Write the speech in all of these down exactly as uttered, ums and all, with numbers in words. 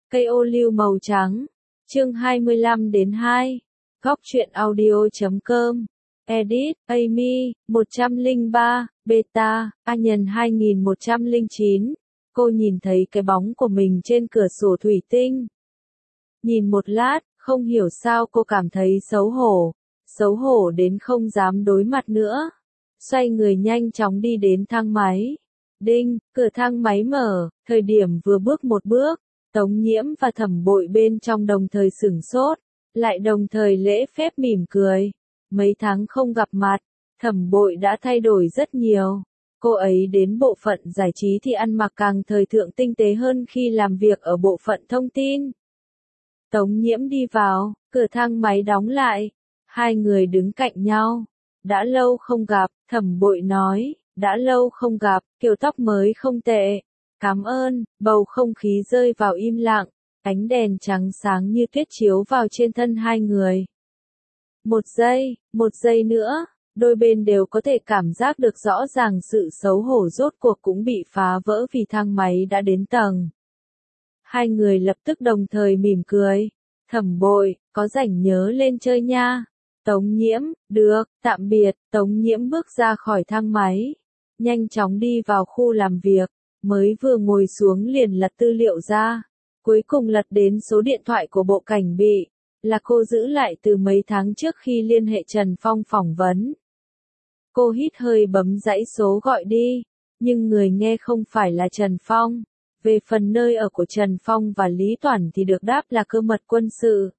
Cây ô liu màu trắng. Chương hai mươi lăm đến hai. Góc truyện audio chấm com. Edit, Amy, một trăm lẻ ba, Beta, A nhân hai nghìn một trăm lẻ chín. Cô nhìn thấy cái bóng của mình trên cửa sổ thủy tinh. Nhìn một lát, không hiểu sao cô cảm thấy xấu hổ. Xấu hổ đến không dám đối mặt nữa. Xoay người nhanh chóng đi đến thang máy. Đinh, cửa thang máy mở, thời điểm vừa bước một bước. Tống Nhiễm và Thẩm Bội bên trong đồng thời sửng sốt, lại đồng thời lễ phép mỉm cười. Mấy tháng không gặp mặt, Thẩm Bội đã thay đổi rất nhiều. Cô ấy đến bộ phận giải trí thì ăn mặc càng thời thượng tinh tế hơn khi làm việc ở bộ phận thông tin. Tống Nhiễm đi vào, cửa thang máy đóng lại. Hai người đứng cạnh nhau. Đã lâu không gặp, Thẩm Bội nói, đã lâu không gặp, kiểu tóc mới không tệ. Cảm ơn, bầu không khí rơi vào im lặng, ánh đèn trắng sáng như tuyết chiếu vào trên thân hai người. Một giây, một giây nữa, đôi bên đều có thể cảm giác được rõ ràng sự xấu hổ rốt cuộc cũng bị phá vỡ vì thang máy đã đến tầng. Hai người lập tức đồng thời mỉm cười. Thẩm Bội, có rảnh nhớ lên chơi nha. Tống Nhiễm, được, tạm biệt. Tống Nhiễm bước ra khỏi thang máy, nhanh chóng đi vào khu làm việc. Mới vừa ngồi xuống liền lật tư liệu ra. Cuối cùng lật đến số điện thoại của bộ cảnh bị, là cô giữ lại từ mấy tháng trước khi liên hệ Trần Phong phỏng vấn. Cô hít hơi bấm dãy số gọi đi, nhưng người nghe không phải là Trần Phong. Về phần nơi ở của Trần Phong và Lý Toản thì được đáp là cơ mật quân sự.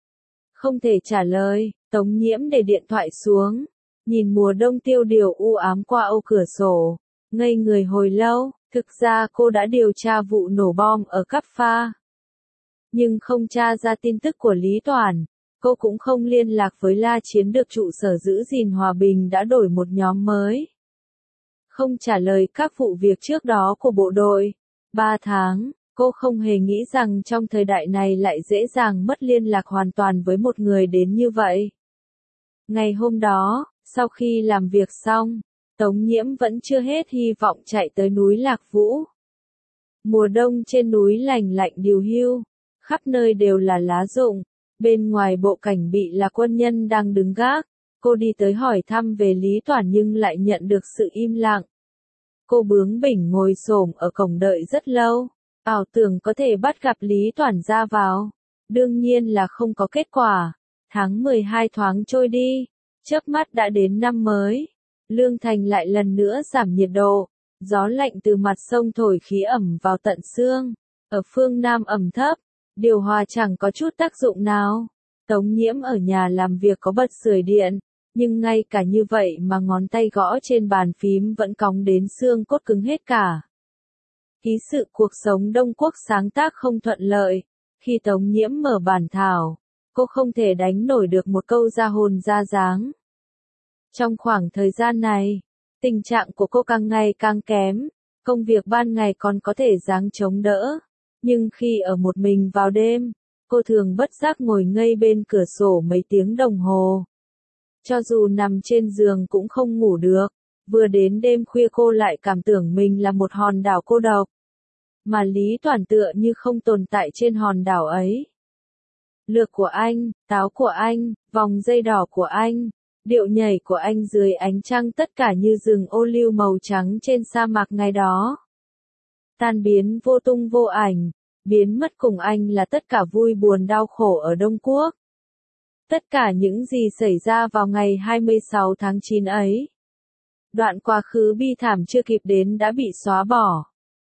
Không thể trả lời, Tống Nhiễm để điện thoại xuống, nhìn mùa đông tiêu điều u ám qua ô cửa sổ, ngây người hồi lâu. Thực ra cô đã điều tra vụ nổ bom ở Cáp Pha, nhưng không tra ra tin tức của Lý Toản. Cô cũng không liên lạc với La Chiến được trụ sở giữ gìn hòa bình đã đổi một nhóm mới. Không trả lời các vụ việc trước đó của bộ đội. Ba tháng, cô không hề nghĩ rằng trong thời đại này lại dễ dàng mất liên lạc hoàn toàn với một người đến như vậy. Ngày hôm đó, sau khi làm việc xong, Tống Nhiễm vẫn chưa hết hy vọng chạy tới núi Lạc Vũ. Mùa đông trên núi lành lạnh điều hưu, khắp nơi đều là lá rụng, bên ngoài bộ cảnh bị là quân nhân đang đứng gác. Cô đi tới hỏi thăm về Lý Toản nhưng lại nhận được sự im lặng. Cô bướng bỉnh ngồi xổm ở cổng đợi rất lâu, ảo tưởng có thể bắt gặp Lý Toản ra vào. Đương nhiên là không có kết quả. Tháng mười hai thoáng trôi đi, chớp mắt đã đến năm mới. Lương Thành lại lần nữa giảm nhiệt độ, gió lạnh từ mặt sông thổi khí ẩm vào tận xương. Ở phương Nam ẩm thấp, điều hòa chẳng có chút tác dụng nào. Tống Nhiễm ở nhà làm việc có bật sưởi điện, nhưng ngay cả như vậy mà ngón tay gõ trên bàn phím vẫn cóng đến xương cốt cứng hết cả. Ký sự cuộc sống Đông Quốc sáng tác không thuận lợi. Khi Tống Nhiễm mở bản thảo, cô không thể đánh nổi được một câu ra hồn ra dáng. Trong khoảng thời gian này, tình trạng của cô càng ngày càng kém, công việc ban ngày còn có thể gắng chống đỡ, nhưng khi ở một mình vào đêm, cô thường bất giác ngồi ngây bên cửa sổ mấy tiếng đồng hồ. Cho dù nằm trên giường cũng không ngủ được, vừa đến đêm khuya cô lại cảm tưởng mình là một hòn đảo cô độc, mà Lý Toản tựa như không tồn tại trên hòn đảo ấy. Lược của anh, táo của anh, vòng dây đỏ của anh, điệu nhảy của anh dưới ánh trăng tất cả như rừng ô liu màu trắng trên sa mạc ngày đó. Tan biến vô tung vô ảnh, biến mất cùng anh là tất cả vui buồn đau khổ ở Đông Quốc. Tất cả những gì xảy ra vào ngày hai mươi sáu tháng chín ấy. Đoạn quá khứ bi thảm chưa kịp đến đã bị xóa bỏ.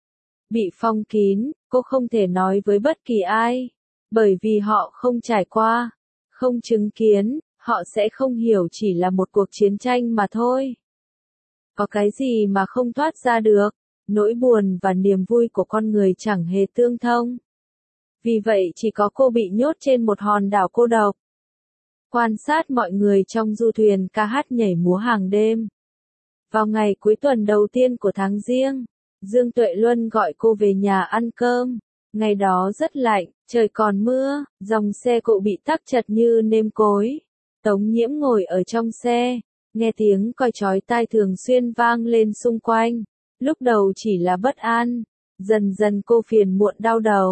Bị phong kín, cô không thể nói với bất kỳ ai, bởi vì họ không trải qua, không chứng kiến. Họ sẽ không hiểu chỉ là một cuộc chiến tranh mà thôi. Có cái gì mà không thoát ra được, nỗi buồn và niềm vui của con người chẳng hề tương thông. Vì vậy chỉ có cô bị nhốt trên một hòn đảo cô độc. Quan sát mọi người trong du thuyền ca hát nhảy múa hàng đêm. Vào ngày cuối tuần đầu tiên của tháng Giêng, Dương Tuệ Luân gọi cô về nhà ăn cơm. Ngày đó rất lạnh, trời còn mưa, dòng xe cộ bị tắc chật như nêm cối. Tống Nhiễm ngồi ở trong xe, nghe tiếng còi chói tai thường xuyên vang lên xung quanh. Lúc đầu chỉ là bất an, dần dần cô phiền muộn đau đầu.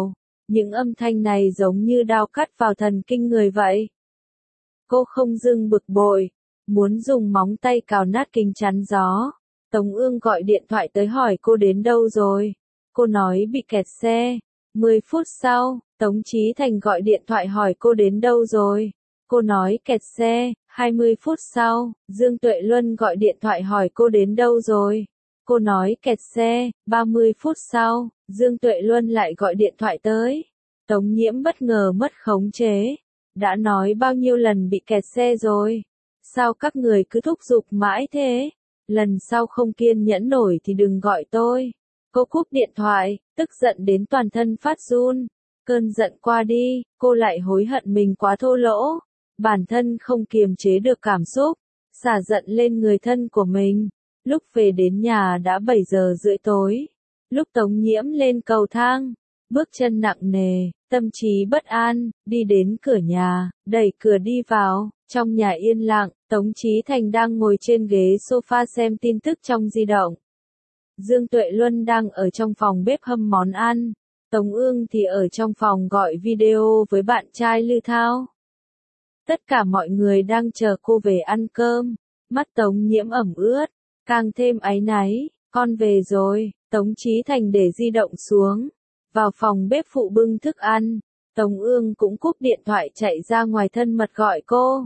Những âm thanh này giống như đao cắt vào thần kinh người vậy. Cô không dừng bực bội, muốn dùng móng tay cào nát kính chắn gió. Tống Ương gọi điện thoại tới hỏi cô đến đâu rồi. Cô nói bị kẹt xe. mười phút sau, Tống Chí Thành gọi điện thoại hỏi cô đến đâu rồi. Cô nói kẹt xe. hai mươi phút sau, Dương Tuệ Luân gọi điện thoại hỏi cô đến đâu rồi. Cô nói kẹt xe. ba mươi phút sau, Dương Tuệ Luân lại gọi điện thoại tới. Tống Nhiễm bất ngờ mất khống chế. Đã nói bao nhiêu lần bị kẹt xe rồi. Sao các người cứ thúc giục mãi thế? Lần sau không kiên nhẫn nổi thì đừng gọi tôi. Cô cúp điện thoại, tức giận đến toàn thân phát run. Cơn giận qua đi, cô lại hối hận mình quá thô lỗ. Bản thân không kiềm chế được cảm xúc, xả giận lên người thân của mình. Lúc về đến nhà đã bảy giờ rưỡi tối. Lúc Tống Nhiễm lên cầu thang, bước chân nặng nề, tâm trí bất an, đi đến cửa nhà, đẩy cửa đi vào. Trong nhà yên lặng, Tống Chí Thành đang ngồi trên ghế sofa xem tin tức trong di động. Dương Tuệ Luân đang ở trong phòng bếp hâm món ăn. Tống Ương thì ở trong phòng gọi video với bạn trai Lư Thao. Tất cả mọi người đang chờ cô về ăn cơm. Mắt Tống Nhiễm ẩm ướt, càng thêm áy náy. Con về rồi. Tống Chí Thành để di động xuống, vào phòng bếp phụ bưng thức ăn. Tống Ương cũng cúp điện thoại chạy ra ngoài thân mật gọi cô.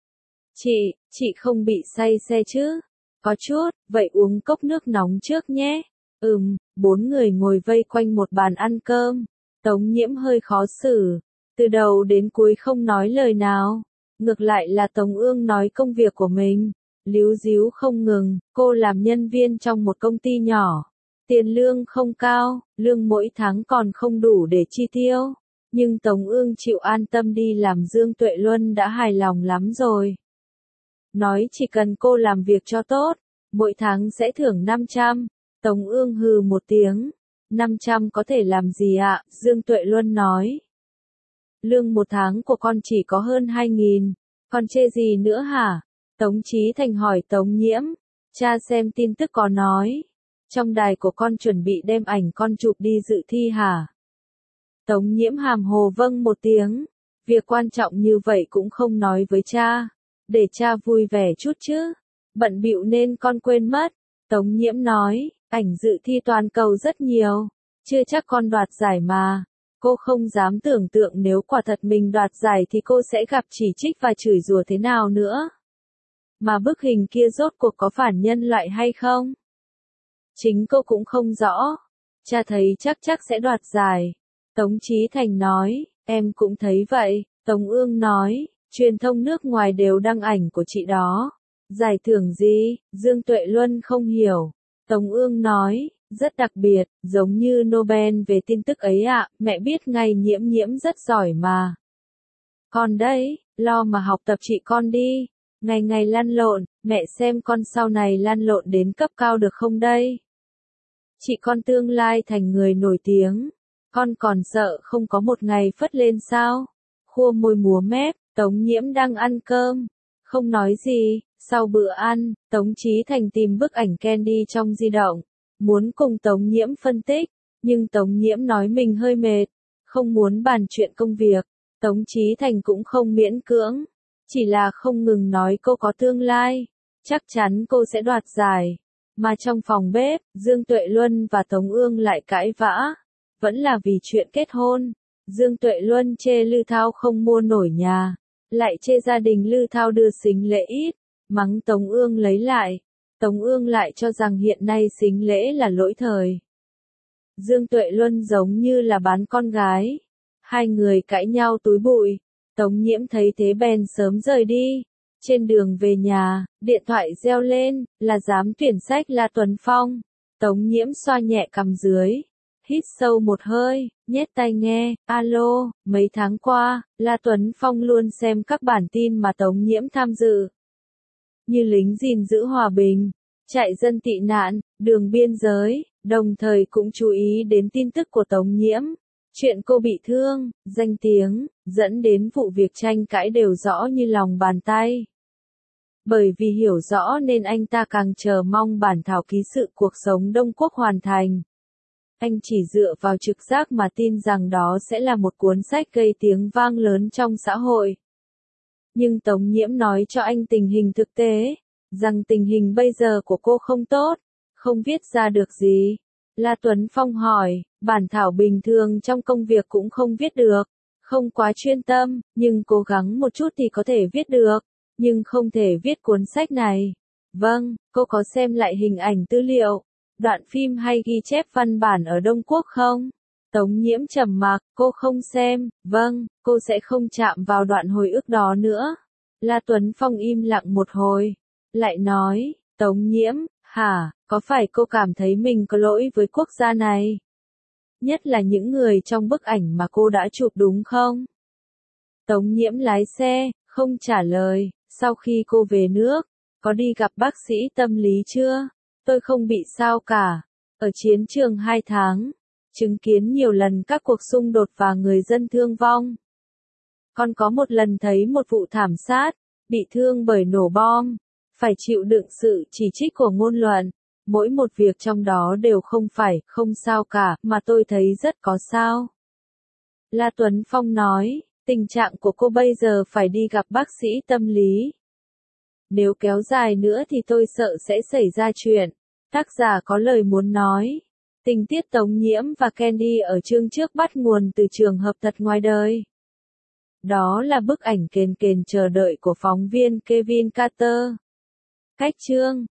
Chị, chị không bị say xe chứ? Có chút, vậy uống cốc nước nóng trước nhé. Ừm, bốn người ngồi vây quanh một bàn ăn cơm. Tống Nhiễm hơi khó xử, từ đầu đến cuối không nói lời nào. Ngược lại là Tống Ương nói công việc của mình, líu díu không ngừng. Cô làm nhân viên trong một công ty nhỏ. Tiền lương không cao, lương mỗi tháng còn không đủ để chi tiêu. Nhưng Tống Ương chịu an tâm đi làm Dương Tuệ Luân đã hài lòng lắm rồi. Nói chỉ cần cô làm việc cho tốt, mỗi tháng sẽ thưởng năm trăm. Tống Ương hừ một tiếng. năm trăm có thể làm gì ạ? Dương Tuệ Luân nói. Lương một tháng của con chỉ có hơn hai nghìn. Con chê gì nữa hả? Tống Chí Thành hỏi Tống Nhiễm. Cha xem tin tức có nói. Trong đài của con chuẩn bị đem ảnh con chụp đi dự thi hả? Tống Nhiễm hàm hồ vâng một tiếng. Việc quan trọng như vậy cũng không nói với cha. Để cha vui vẻ chút chứ. Bận bịu nên con quên mất. Tống Nhiễm nói, ảnh dự thi toàn cầu rất nhiều. Chưa chắc con đoạt giải mà. Cô không dám tưởng tượng nếu quả thật mình đoạt giải thì cô sẽ gặp chỉ trích và chửi rủa thế nào nữa. Mà bức hình kia rốt cuộc có phản nhân loại hay không? Chính cô cũng không rõ. Cha thấy chắc chắc sẽ đoạt giải. Tống Chí Thành nói, em cũng thấy vậy. Tống Ương nói, truyền thông nước ngoài đều đăng ảnh của chị đó. Giải thưởng gì? Dương Tuệ Luân không hiểu. Tống Ương nói, rất đặc biệt, giống như Nobel về tin tức ấy ạ. Mẹ biết ngay Nhiễm Nhiễm rất giỏi mà. Con đấy, lo mà học tập chị con đi. Ngày ngày lăn lộn, mẹ xem con sau này lăn lộn đến cấp cao được không đây? Chị con tương lai thành người nổi tiếng. Con còn sợ không có một ngày phất lên sao? Khua môi múa mép, Tống Nhiễm đang ăn cơm. Không nói gì. Sau bữa ăn, Tống Chí Thành tìm bức ảnh Candy trong di động. Muốn cùng Tống Nhiễm phân tích. Nhưng Tống Nhiễm nói mình hơi mệt. Không muốn bàn chuyện công việc. Tống Chí Thành cũng không miễn cưỡng. Chỉ là không ngừng nói cô có tương lai. Chắc chắn cô sẽ đoạt giải. Mà trong phòng bếp, Dương Tuệ Luân và Tống Ương lại cãi vã. Vẫn là vì chuyện kết hôn. Dương Tuệ Luân chê Lư Thao không mua nổi nhà. Lại chê gia đình Lư Thao đưa sính lễ ít. Mắng Tống Ương lấy lại. Tống Ương lại cho rằng hiện nay sính lễ là lỗi thời. Dương Tuệ Luân giống như là bán con gái. Hai người cãi nhau túi bụi. Tống Nhiễm thấy thế bèn sớm rời đi. Trên đường về nhà, điện thoại reo lên, là giám tuyển sách La Tuấn Phong. Tống Nhiễm xoa nhẹ cằm dưới. Hít sâu một hơi, nhét tai nghe, alo, mấy tháng qua, La Tuấn Phong luôn xem các bản tin mà Tống Nhiễm tham dự. Như lính gìn giữ hòa bình, trại dân tị nạn, đường biên giới, đồng thời cũng chú ý đến tin tức của Tống Nhiễm. Chuyện cô bị thương, danh tiếng, dẫn đến vụ việc tranh cãi đều rõ như lòng bàn tay. Bởi vì hiểu rõ nên anh ta càng chờ mong bản thảo ký sự cuộc sống Đông Quốc hoàn thành. Anh chỉ dựa vào trực giác mà tin rằng đó sẽ là một cuốn sách gây tiếng vang lớn trong xã hội. Nhưng Tống Nhiễm nói cho anh tình hình thực tế, rằng tình hình bây giờ của cô không tốt, không viết ra được gì. La Tuấn Phong hỏi, bản thảo bình thường trong công việc cũng không viết được, không quá chuyên tâm, nhưng cố gắng một chút thì có thể viết được, nhưng không thể viết cuốn sách này. Vâng, cô có xem lại hình ảnh tư liệu, đoạn phim hay ghi chép văn bản ở Đông Quốc không? Tống Nhiễm trầm mặc, cô không xem, vâng, cô sẽ không chạm vào đoạn hồi ức đó nữa. La Tuấn Phong im lặng một hồi, lại nói, Tống Nhiễm, hả, có phải cô cảm thấy mình có lỗi với quốc gia này? Nhất là những người trong bức ảnh mà cô đã chụp đúng không? Tống Nhiễm lái xe, không trả lời, sau khi cô về nước, có đi gặp bác sĩ tâm lý chưa? Tôi không bị sao cả. Ở chiến trường hai tháng, chứng kiến nhiều lần các cuộc xung đột và người dân thương vong. Còn có một lần thấy một vụ thảm sát, bị thương bởi nổ bom, phải chịu đựng sự chỉ trích của ngôn luận. Mỗi một việc trong đó đều không phải, không sao cả, mà tôi thấy rất có sao. La Tuấn Phong nói, tình trạng của cô bây giờ phải đi gặp bác sĩ tâm lý. Nếu kéo dài nữa thì tôi sợ sẽ xảy ra chuyện. Tác giả có lời muốn nói. Tình tiết Tống Nhiễm và Candy ở chương trước bắt nguồn từ trường hợp thật ngoài đời. Đó là bức ảnh kền kền chờ đợi của phóng viên Kevin Carter. Cách chương